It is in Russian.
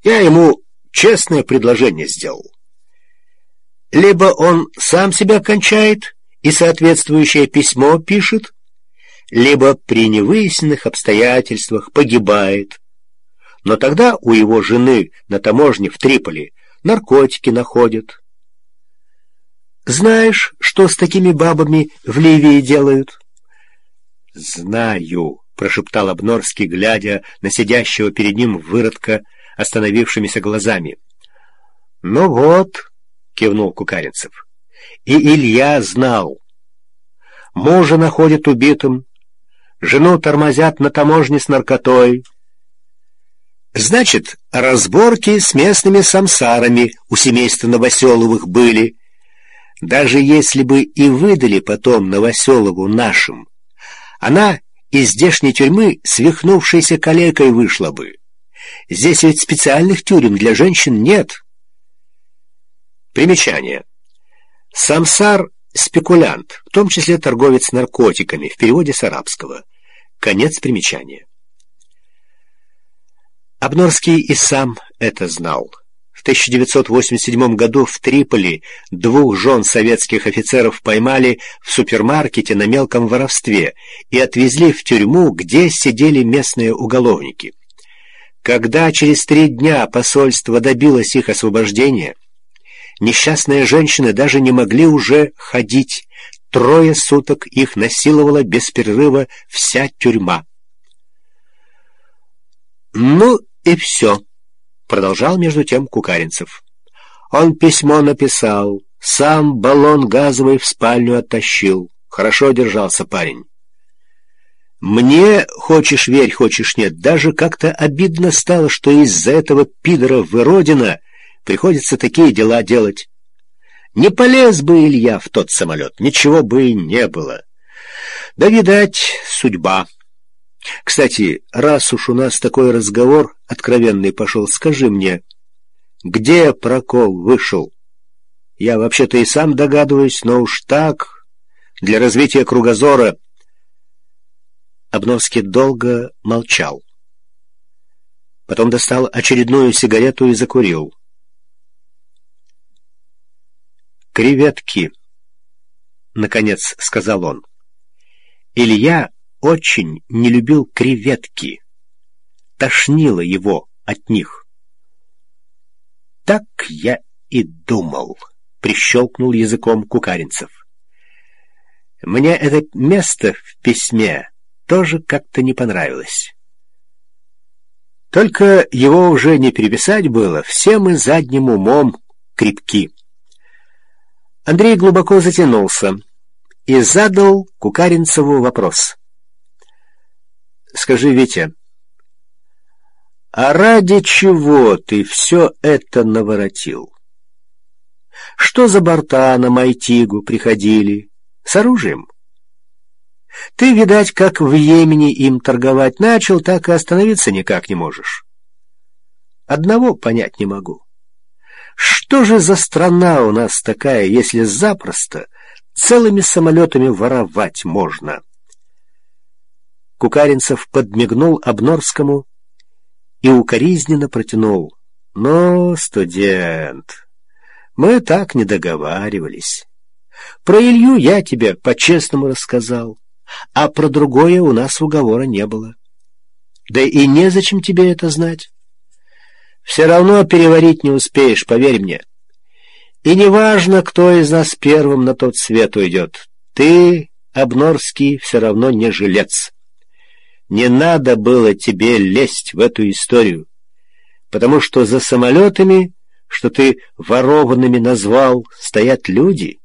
Я ему честное предложение сделал. Либо он сам себя кончает и соответствующее письмо пишет, либо при невыясненных обстоятельствах погибает. Но тогда у его жены на таможне в Триполи наркотики находят. Знаешь, что с такими бабами в Ливии делают? — Знаю, — прошептал Обнорский, глядя на сидящего перед ним выродка остановившимися глазами. — Ну вот, — кивнул Кукаринцев, — и Илья знал. Мужа находят убитым, жену тормозят на таможне с наркотой. Значит, разборки с местными самсарами у семейства Новоселовых были. Даже если бы и выдали потом Новоселову нашим, она из здешней тюрьмы свихнувшейся калекой вышла бы. Здесь ведь специальных тюрем для женщин нет. Примечание. Самсар — спекулянт, в том числе торговец наркотиками, в переводе с арабского. Конец примечания. Обнорский и сам это знал. В 1987 году в Триполи 2 жен советских офицеров поймали в супермаркете на мелком воровстве и отвезли в тюрьму, где сидели местные уголовники. Когда через 3 дня посольство добилось их освобождения, несчастные женщины даже не могли уже ходить. 3 суток их насиловала без перерыва вся тюрьма. «Ну и все», — продолжал между тем Кукаринцев. «Он письмо написал, сам баллон газовый в спальню оттащил. Хорошо держался парень. Мне, хочешь верь, хочешь нет, даже как-то обидно стало, что из-за этого пидора Выродина приходится такие дела делать. Не полез бы Илья в тот самолет, ничего бы и не было. Да, видать, судьба. Кстати, раз уж у нас такой разговор откровенный пошел, скажи мне, где прокол вышел? Я вообще-то и сам догадываюсь, но уж так, для развития кругозора». Обнорский долго молчал. Потом достал очередную сигарету и закурил. «Креветки», — наконец сказал он. Илья очень не любил креветки. Тошнило его от них. «Так я и думал», — прищелкнул языком Кукаринцев. «Мне это место в письме тоже как-то не понравилось. Только его уже не переписать было, все мы задним умом крепки». Андрей глубоко затянулся и задал Кукаринцеву вопрос. «Скажи, Витя, а ради чего ты все это наворотил? Что за борта на Майтигу приходили? С оружием? Ты, видать, как в Йемене им торговать начал, так и остановиться никак не можешь. Одного понять не могу. Что же за страна у нас такая, если запросто целыми самолетами воровать можно?» Кукаринцев подмигнул Обнорскому и укоризненно протянул. «Но, студент, мы так не договаривались. Про Илью я тебе по-честному рассказал, а про другое у нас уговора не было. Да и незачем тебе это знать. Все равно переварить не успеешь, поверь мне. И неважно, кто из нас первым на тот свет уйдет. Ты, Обнорский, все равно не жилец. Не надо было тебе лезть в эту историю, потому что за самолетами, что ты ворованными назвал, стоят люди,